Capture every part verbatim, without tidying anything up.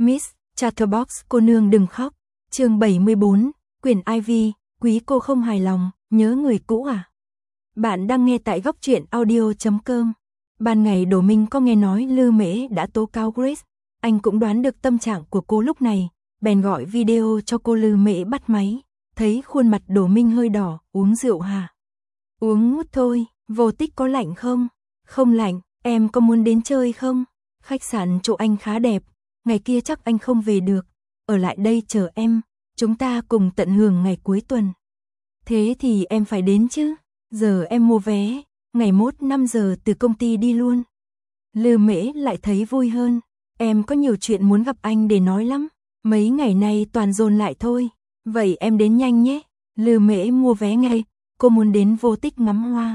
Miss Chatterbox cô nương đừng khóc. Chương bảy mươi bốn, quyển Ivy, quý cô không hài lòng, nhớ người cũ à? Bạn đang nghe tại góc truyện audio chấm com. Ban ngày Đỗ Minh có nghe nói Lư Mễ đã tố cáo Grace, anh cũng đoán được tâm trạng của cô lúc này, bèn gọi video cho cô. Lư Mễ bắt máy, thấy khuôn mặt Đỗ Minh hơi đỏ, uống rượu hả? Uống ngút thôi, Vô Tích có lạnh không? Không lạnh, em có muốn đến chơi không? Khách sạn chỗ anh khá đẹp, ngày kia chắc anh không về được, ở lại đây chờ em, chúng ta cùng tận hưởng ngày cuối tuần. Thế thì em phải đến chứ, giờ em mua vé, ngày mốt năm giờ từ công ty đi luôn. Lư Mễ lại thấy vui hơn, em có nhiều chuyện muốn gặp anh để nói lắm, mấy ngày nay toàn dồn lại thôi, vậy em đến nhanh nhé. Lư Mễ mua vé ngay, cô muốn đến Vô Tích ngắm hoa.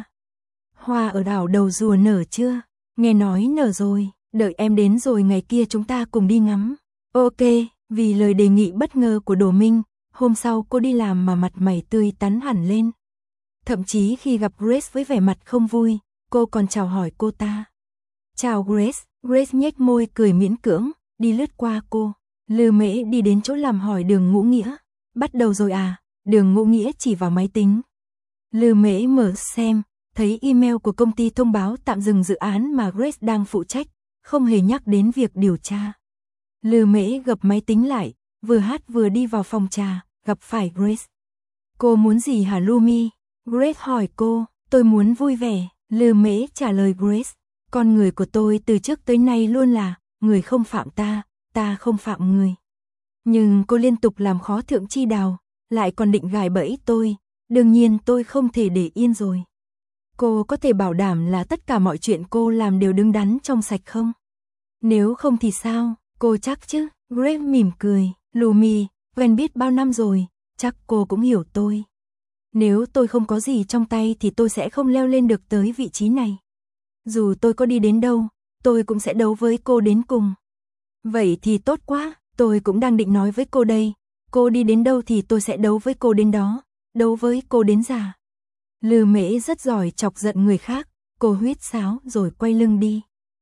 Hoa ở đảo Đầu Rùa nở chưa? Nghe nói nở rồi, đợi em đến rồi ngày kia chúng ta cùng đi ngắm. Ok, vì lời đề nghị bất ngờ của Đỗ Minh, hôm sau cô đi làm mà mặt mày tươi tắn hẳn lên. Thậm chí khi gặp Grace với vẻ mặt không vui, cô còn chào hỏi cô ta. Chào Grace, Grace nhếch môi cười miễn cưỡng, đi lướt qua cô. Lư Mễ đi đến chỗ làm hỏi Đường Ngũ Nghĩa. Bắt đầu rồi à? Đường Ngũ Nghĩa chỉ vào máy tính. Lư Mễ mở xem, thấy email của công ty thông báo tạm dừng dự án mà Grace đang phụ trách, không hề nhắc đến việc điều tra. Lư Mễ gập máy tính lại, vừa hát vừa đi vào phòng trà, gặp phải Grace. Cô muốn gì hả Lumi? Grace hỏi cô. Tôi muốn vui vẻ. Lư Mễ trả lời Grace. Con người của tôi từ trước tới nay luôn là người không phạm ta, ta không phạm người. Nhưng cô liên tục làm khó Thượng Chi Đào, lại còn định gài bẫy tôi, đương nhiên tôi không thể để yên rồi. Cô có thể bảo đảm là tất cả mọi chuyện cô làm đều đứng đắn trong sạch không? Nếu không thì sao? Cô chắc chứ? Grace mỉm cười. Lumi, quen biết bao năm rồi, chắc cô cũng hiểu tôi. Nếu tôi không có gì trong tay thì tôi sẽ không leo lên được tới vị trí này. Dù tôi có đi đến đâu, tôi cũng sẽ đấu với cô đến cùng. Vậy thì tốt quá, tôi cũng đang định nói với cô đây. Cô đi đến đâu thì tôi sẽ đấu với cô đến đó, đấu với cô đến già. Lư Mễ rất giỏi chọc giận người khác, cô huýt sáo rồi quay lưng đi.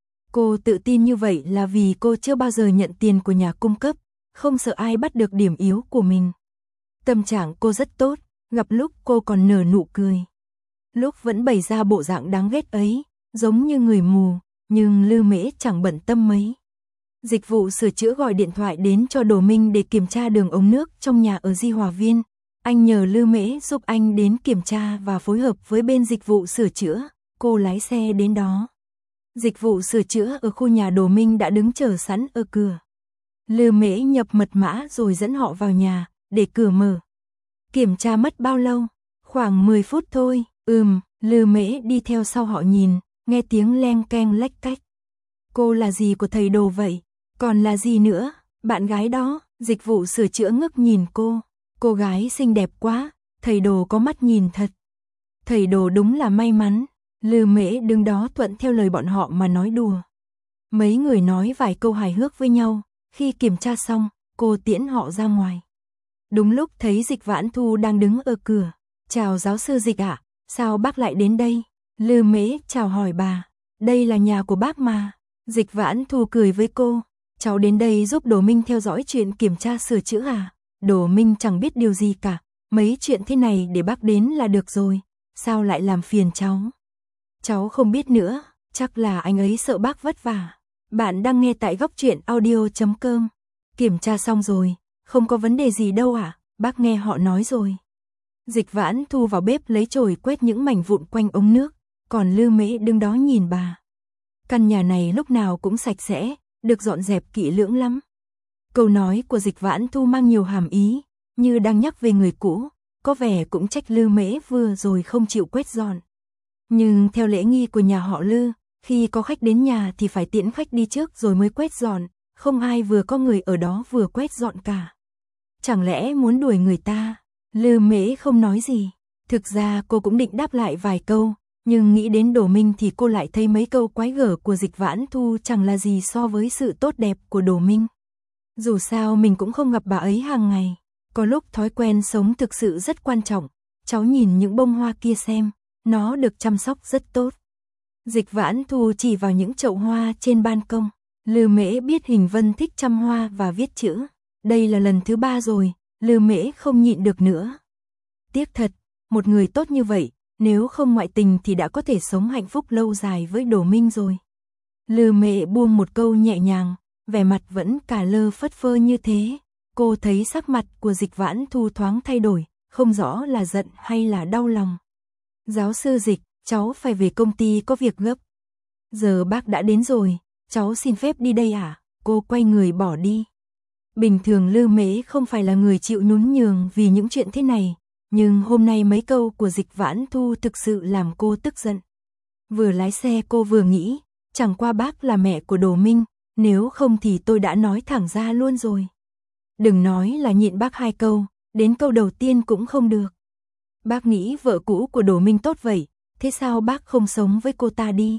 Cô tự tin như vậy là vì cô chưa bao giờ nhận tiền của nhà cung cấp, không sợ ai bắt được điểm yếu của mình. Tâm trạng cô rất tốt, gặp lúc cô còn nở nụ cười. Lúc vẫn bày ra bộ dạng đáng ghét ấy, giống như người mù, nhưng Lư Mễ chẳng bận tâm mấy. Dịch vụ sửa chữa gọi điện thoại đến cho Đỗ Minh để kiểm tra đường ống nước trong nhà ở Di Hòa Viên. Anh nhờ Lư Mễ giúp anh đến kiểm tra và phối hợp với bên dịch vụ sửa chữa, cô lái xe đến đó. Dịch vụ sửa chữa ở khu nhà Đỗ Minh đã đứng chờ sẵn ở cửa. Lư Mễ nhập mật mã rồi dẫn họ vào nhà, để cửa mở. Kiểm tra mất bao lâu? Khoảng mười phút thôi. Ừm, Lư Mễ đi theo sau họ nhìn, nghe tiếng leng keng lách cách. Cô là gì của thầy Đồ vậy? Còn là gì nữa? Bạn gái đó. Dịch vụ sửa chữa ngước nhìn cô. Cô gái xinh đẹp quá, thầy Đồ có mắt nhìn thật. Thầy Đồ đúng là may mắn. Lư Mễ đứng đó thuận theo lời bọn họ mà nói đùa. Mấy người nói vài câu hài hước với nhau, khi kiểm tra xong, cô tiễn họ ra ngoài. Đúng lúc thấy Dịch Vãn Thu đang đứng ở cửa. Chào giáo sư Dịch ạ, sao bác lại đến đây? Lư Mễ chào hỏi bà, đây là nhà của bác mà. Dịch Vãn Thu cười với cô, cháu đến đây giúp Đỗ Minh theo dõi chuyện kiểm tra sửa chữa à? Đỗ Minh chẳng biết điều gì cả, mấy chuyện thế này để bác đến là được rồi, sao lại làm phiền cháu? Cháu không biết nữa, chắc là anh ấy sợ bác vất vả. Bạn đang nghe tại góc truyện audio chấm com. Kiểm tra xong rồi, không có vấn đề gì đâu ạ, à? Bác nghe họ nói rồi. Dịch Vãn Thu vào bếp lấy chổi quét những mảnh vụn quanh ống nước, còn Lư Mễ đứng đó nhìn bà. Căn nhà này lúc nào cũng sạch sẽ, được dọn dẹp kỹ lưỡng lắm. Câu nói của Dịch Vãn Thu mang nhiều hàm ý, như đang nhắc về người cũ, có vẻ cũng trách Lư Mễ vừa rồi không chịu quét dọn. Nhưng theo lễ nghi của nhà họ Lư, khi có khách đến nhà thì phải tiễn khách đi trước rồi mới quét dọn, không ai vừa có người ở đó vừa quét dọn cả. Chẳng lẽ muốn đuổi người ta? Lư Mễ không nói gì. Thực ra cô cũng định đáp lại vài câu, nhưng nghĩ đến Đỗ Minh thì cô lại thấy mấy câu quái gở của Dịch Vãn Thu chẳng là gì so với sự tốt đẹp của Đỗ Minh. Dù sao mình cũng không gặp bà ấy hàng ngày, có lúc thói quen sống thực sự rất quan trọng. Cháu nhìn những bông hoa kia xem, nó được chăm sóc rất tốt. Dịch Vãn Thu chỉ vào những chậu hoa trên ban công. Lư Mễ biết Hình Vân thích chăm hoa và viết chữ. Đây là lần thứ ba rồi, Lư Mễ không nhịn được nữa. Tiếc thật, một người tốt như vậy, nếu không ngoại tình thì đã có thể sống hạnh phúc lâu dài với Đỗ Minh rồi. Lư Mễ buông một câu nhẹ nhàng, vẻ mặt vẫn cả lơ phất phơ như thế. Cô thấy sắc mặt của Dịch Vãn Thu thoáng thay đổi, không rõ là giận hay là đau lòng. Giáo sư Dịch, cháu phải về công ty có việc gấp. Giờ bác đã đến rồi, cháu xin phép đi đây à? Cô quay người bỏ đi. Bình thường Lư Mễ không phải là người chịu nhún nhường vì những chuyện thế này, nhưng hôm nay mấy câu của Dịch Vãn Thu thực sự làm cô tức giận. Vừa lái xe cô vừa nghĩ, chẳng qua bác là mẹ của Đỗ Minh, nếu không thì tôi đã nói thẳng ra luôn rồi. Đừng nói là nhịn bác hai câu, đến câu đầu tiên cũng không được. Bác nghĩ vợ cũ của Đỗ Minh tốt vậy, thế sao bác không sống với cô ta đi?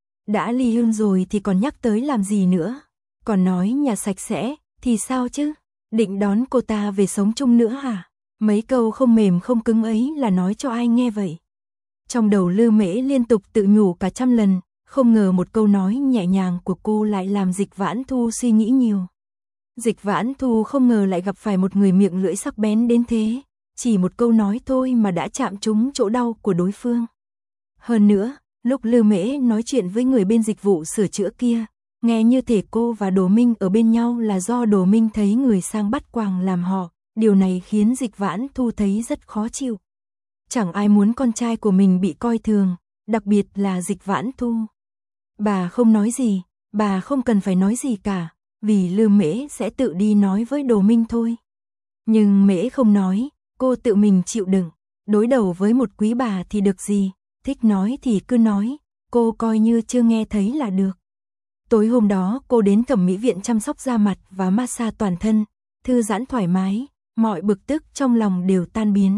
Đã ly hôn rồi thì còn nhắc tới làm gì nữa? Còn nói nhà sạch sẽ, thì sao chứ? Định đón cô ta về sống chung nữa hả? Mấy câu không mềm không cứng ấy là nói cho ai nghe vậy? Trong đầu Lư Mễ liên tục tự nhủ cả trăm lần, không ngờ một câu nói nhẹ nhàng của cô lại làm Dịch Vãn Thu suy nghĩ nhiều. Dịch Vãn Thu không ngờ lại gặp phải một người miệng lưỡi sắc bén đến thế, chỉ một câu nói thôi mà đã chạm trúng chỗ đau của đối phương. Hơn nữa, lúc Lư Mễ nói chuyện với người bên dịch vụ sửa chữa kia, nghe như thể cô và Đỗ Minh ở bên nhau là do Đỗ Minh thấy người sang bắt quàng làm họ, điều này khiến Dịch Vãn Thu thấy rất khó chịu. Chẳng ai muốn con trai của mình bị coi thường, đặc biệt là Dịch Vãn Thu. Bà không nói gì, bà không cần phải nói gì cả, vì Lư Mễ sẽ tự đi nói với Đỗ Minh thôi. Nhưng Mễ không nói, cô tự mình chịu đựng, đối đầu với một quý bà thì được gì, thích nói thì cứ nói, cô coi như chưa nghe thấy là được. Tối hôm đó cô đến thẩm mỹ viện chăm sóc da mặt và massage toàn thân, thư giãn thoải mái, mọi bực tức trong lòng đều tan biến.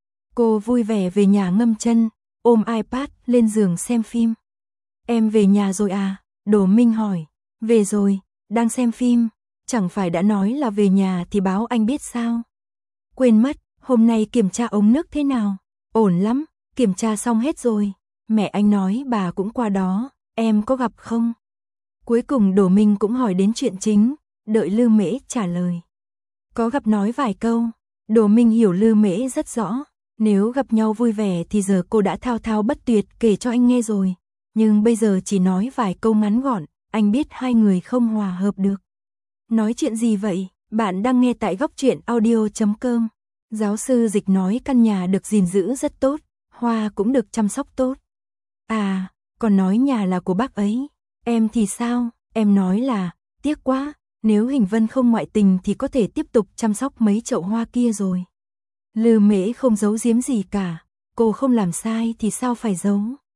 Cô vui vẻ về nhà ngâm chân, ôm iPad lên giường xem phim. Em về nhà rồi à? Đỗ Minh hỏi. Về rồi, đang xem phim, chẳng phải đã nói là về nhà thì báo anh biết sao? Quên mất, hôm nay kiểm tra ống nước thế nào? Ổn lắm, kiểm tra xong hết rồi. Mẹ anh nói bà cũng qua đó, em có gặp không? Cuối cùng Đỗ Minh cũng hỏi đến chuyện chính, đợi Lư Mễ trả lời. Có gặp nói vài câu, Đỗ Minh hiểu Lư Mễ rất rõ, nếu gặp nhau vui vẻ thì giờ cô đã thao thao bất tuyệt kể cho anh nghe rồi, nhưng bây giờ chỉ nói vài câu ngắn gọn, anh biết hai người không hòa hợp được. Nói chuyện gì vậy? Bạn đang nghe tại góc truyện audio chấm com. Giáo sư Dịch nói căn nhà được gìn giữ rất tốt, hoa cũng được chăm sóc tốt. À, còn nói nhà là của bác ấy. Em thì sao? Em nói là, tiếc quá, nếu Hình Vân không ngoại tình thì có thể tiếp tục chăm sóc mấy chậu hoa kia rồi. Lư Mễ không giấu giếm gì cả, cô không làm sai thì sao phải giấu.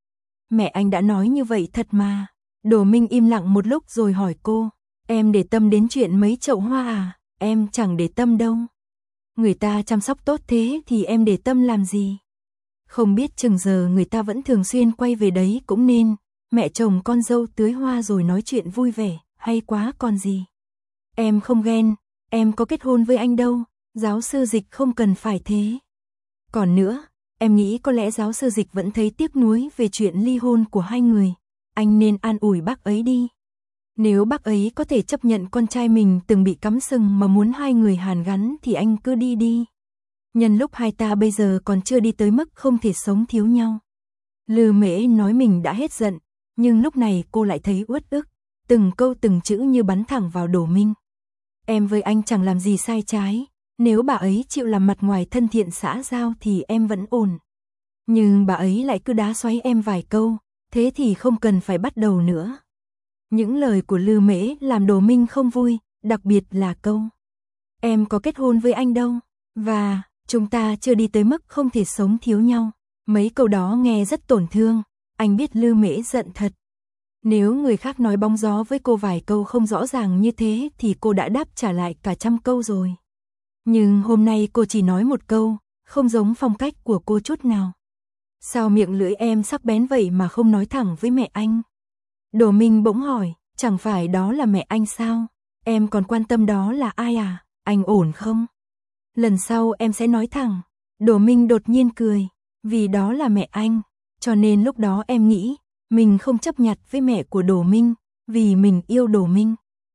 Mẹ anh đã nói như vậy thật mà. Đỗ Minh im lặng một lúc rồi hỏi cô, em để tâm đến chuyện mấy chậu hoa à? Em chẳng để tâm đâu. Người ta chăm sóc tốt thế thì em để tâm làm gì? Không biết chừng giờ người ta vẫn thường xuyên quay về đấy cũng nên, mẹ chồng con dâu tưới hoa rồi nói chuyện vui vẻ, hay quá còn gì. Em không ghen, em có kết hôn với anh đâu, giáo sư Dịch không cần phải thế. Còn nữa, em nghĩ có lẽ giáo sư Dịch vẫn thấy tiếc nuối về chuyện ly hôn của hai người, anh nên an ủi bác ấy đi. Nếu bác ấy có thể chấp nhận con trai mình từng bị cắm sừng mà muốn hai người hàn gắn thì anh cứ đi đi. Nhân lúc hai ta bây giờ còn chưa đi tới mức không thể sống thiếu nhau. Lư Mễ nói mình đã hết giận, nhưng lúc này cô lại thấy uất ức, từng câu từng chữ như bắn thẳng vào Đỗ Minh. Em với anh chẳng làm gì sai trái, nếu bà ấy chịu làm mặt ngoài thân thiện xã giao thì em vẫn ổn. Nhưng bà ấy lại cứ đá xoáy em vài câu, thế thì không cần phải bắt đầu nữa. Những lời của Lư Mễ làm Đỗ Minh không vui, đặc biệt là câu em có kết hôn với anh đâu, và chúng ta chưa đi tới mức không thể sống thiếu nhau. Mấy câu đó nghe rất tổn thương, anh biết Lư Mễ giận thật. Nếu người khác nói bóng gió với cô vài câu không rõ ràng như thế thì cô đã đáp trả lại cả trăm câu rồi. Nhưng hôm nay cô chỉ nói một câu, không giống phong cách của cô chút nào. Sao miệng lưỡi em sắc bén vậy mà không nói thẳng với mẹ anh? Đỗ Minh bỗng hỏi, chẳng phải đó là mẹ anh sao? Em còn quan tâm đó là ai à? Anh ổn không? Lần sau em sẽ nói thẳng. Đỗ Minh đột nhiên cười, vì đó là mẹ anh, cho nên lúc đó em nghĩ, mình không chấp nhặt với mẹ của Đỗ Minh, vì mình yêu Đỗ Minh.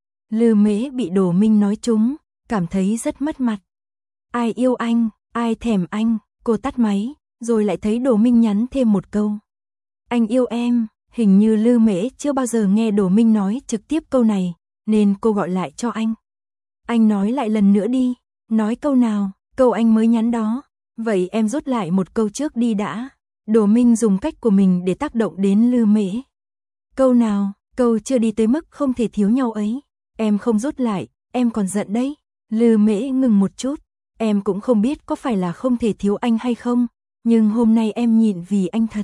Lư Mễ bị Đỗ Minh nói trúng, cảm thấy rất mất mặt. Ai yêu anh, ai thèm anh, cô tắt máy, rồi lại thấy Đỗ Minh nhắn thêm một câu. Anh yêu em, hình như Lư Mễ chưa bao giờ nghe Đỗ Minh nói trực tiếp câu này, nên cô gọi lại cho anh. Anh nói lại lần nữa đi, nói câu nào, câu anh mới nhắn đó. Vậy em rút lại một câu trước đi đã. Đỗ Minh dùng cách của mình để tác động đến Lư Mễ. Câu nào, câu chưa đi tới mức không thể thiếu nhau ấy. Em không rút lại, em còn giận đấy. Lư Mễ ngừng một chút. Em cũng không biết có phải là không thể thiếu anh hay không, nhưng hôm nay em nhịn vì anh thật.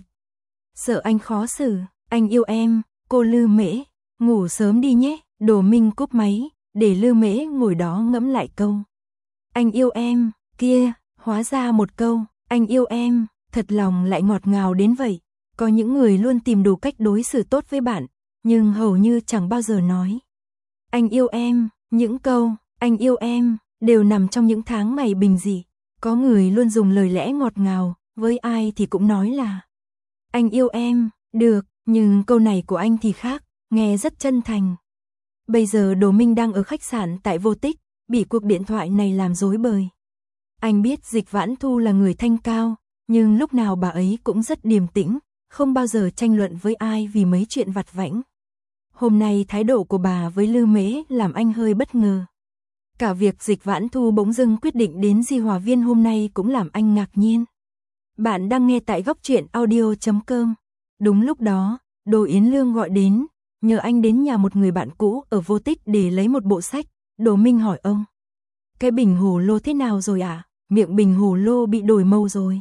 Sợ anh khó xử, anh yêu em, cô Lư Mễ, ngủ sớm đi nhé. Đỗ Minh cúp máy, để Lư Mễ ngồi đó ngẫm lại câu. Anh yêu em, kia, hóa ra một câu, anh yêu em, thật lòng lại ngọt ngào đến vậy. Có những người luôn tìm đủ cách đối xử tốt với bạn, nhưng hầu như chẳng bao giờ nói. Anh yêu em, những câu, anh yêu em, đều nằm trong những tháng ngày bình dị. Có người luôn dùng lời lẽ ngọt ngào, với ai thì cũng nói là anh yêu em, được, nhưng câu này của anh thì khác, nghe rất chân thành. Bây giờ Đỗ Minh đang ở khách sạn tại Vô Tích, bị cuộc điện thoại này làm rối bời. Anh biết Dịch Vãn Thu là người thanh cao, nhưng lúc nào bà ấy cũng rất điềm tĩnh, không bao giờ tranh luận với ai vì mấy chuyện vặt vãnh. Hôm nay thái độ của bà với Lư Mễ làm anh hơi bất ngờ. Cả việc Dịch Vãn Thu bỗng dưng quyết định đến Di Hòa Viên hôm nay cũng làm anh ngạc nhiên. Bạn đang nghe tại góc truyện audio chấm com. Đúng lúc đó, Đỗ Yến Lương gọi đến, nhờ anh đến nhà một người bạn cũ ở Vô Tích để lấy một bộ sách. Đỗ Minh hỏi ông. Cái bình hồ lô thế nào rồi ạ? À? Miệng bình hồ lô bị đổi màu rồi.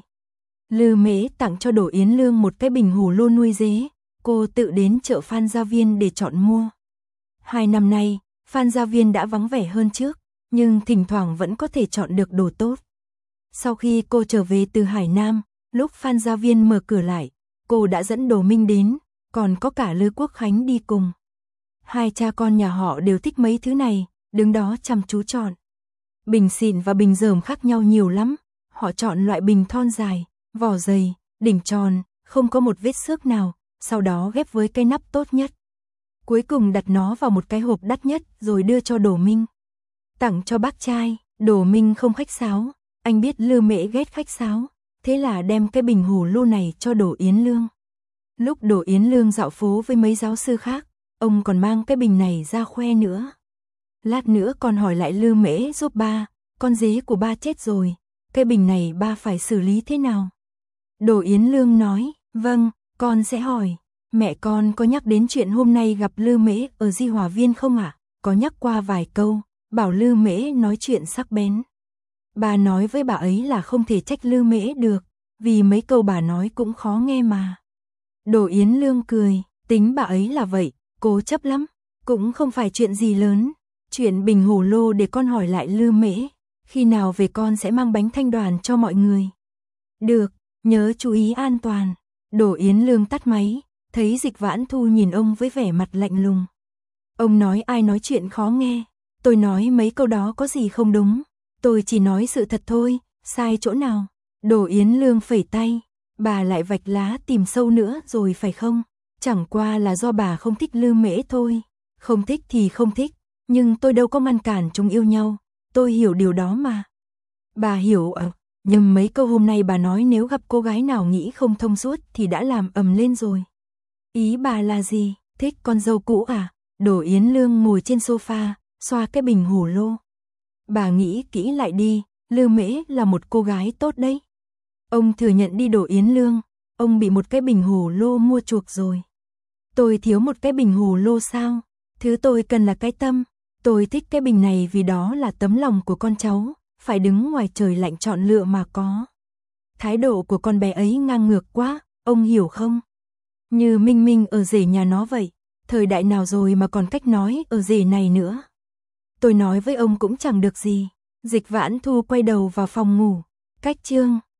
Lư Mễ tặng cho Đỗ Yến Lương một cái bình hồ lô nuôi dế. Cô tự đến chợ Phan Gia Viên để chọn mua. Hai năm nay, Phan Gia Viên đã vắng vẻ hơn trước, nhưng thỉnh thoảng vẫn có thể chọn được đồ tốt. Sau khi cô trở về từ Hải Nam, lúc Phan Gia Viên mở cửa lại, cô đã dẫn Đỗ Minh đến, còn có cả Lư Quốc Khánh đi cùng. Hai cha con nhà họ đều thích mấy thứ này, đứng đó chăm chú chọn. Bình xịn và bình dởm khác nhau nhiều lắm, họ chọn loại bình thon dài, vỏ dày, đỉnh tròn, không có một vết xước nào, sau đó ghép với cái nắp tốt nhất. Cuối cùng đặt nó vào một cái hộp đắt nhất rồi đưa cho Đỗ Minh. Tặng cho bác trai, Đỗ Minh không khách sáo, anh biết Lư Mễ ghét khách sáo, thế là đem cái bình hồ lô này cho Đỗ Yến Lương. Lúc Đỗ Yến Lương dạo phố với mấy giáo sư khác, ông còn mang cái bình này ra khoe nữa. Lát nữa con hỏi lại Lư Mễ giúp ba, con dế của ba chết rồi, cái bình này ba phải xử lý thế nào? Đỗ Yến Lương nói, vâng, con sẽ hỏi. Mẹ con có nhắc đến chuyện hôm nay gặp Lư Mễ ở Di Hòa Viên không ạ? À? Có nhắc qua vài câu, bảo Lư Mễ nói chuyện sắc bén. Bà nói với bà ấy là không thể trách Lư Mễ được, vì mấy câu bà nói cũng khó nghe mà. Đỗ Yến Lương cười, tính bà ấy là vậy, cố chấp lắm, cũng không phải chuyện gì lớn. Chuyện bình hồ lô để con hỏi lại Lư Mễ, khi nào về con sẽ mang bánh thanh đoàn cho mọi người. Được, nhớ chú ý an toàn. Đỗ Yến Lương tắt máy, thấy Dịch Vãn Thu nhìn ông với vẻ mặt lạnh lùng. Ông nói ai nói chuyện khó nghe, tôi nói mấy câu đó có gì không đúng, tôi chỉ nói sự thật thôi, sai chỗ nào? Đỗ Yến Lương phẩy tay, bà lại vạch lá tìm sâu nữa rồi phải không? Chẳng qua là do bà không thích Lư Mễ thôi, không thích thì không thích, nhưng tôi đâu có ngăn cản chúng yêu nhau, tôi hiểu điều đó mà. Bà hiểu à? Nhưng mấy câu hôm nay bà nói nếu gặp cô gái nào nghĩ không thông suốt thì đã làm ầm lên rồi. Ý bà là gì? Thích con dâu cũ à? Đỗ Yến Lương ngồi trên sofa, xoa cái bình hồ lô. Bà nghĩ kỹ lại đi, Lư Mễ là một cô gái tốt đấy. Ông thừa nhận đi Đỗ Yến Lương, ông bị một cái bình hồ lô mua chuộc rồi. Tôi thiếu một cái bình hồ lô sao? Thứ tôi cần là cái tâm. Tôi thích cái bình này vì đó là tấm lòng của con cháu, phải đứng ngoài trời lạnh chọn lựa mà có. Thái độ của con bé ấy ngang ngược quá, ông hiểu không? Như Minh Minh ở rể nhà nó vậy, thời đại nào rồi mà còn cách nói ở rể này nữa. Tôi nói với ông cũng chẳng được gì. Dịch Vãn Thu quay đầu vào phòng ngủ, cách chương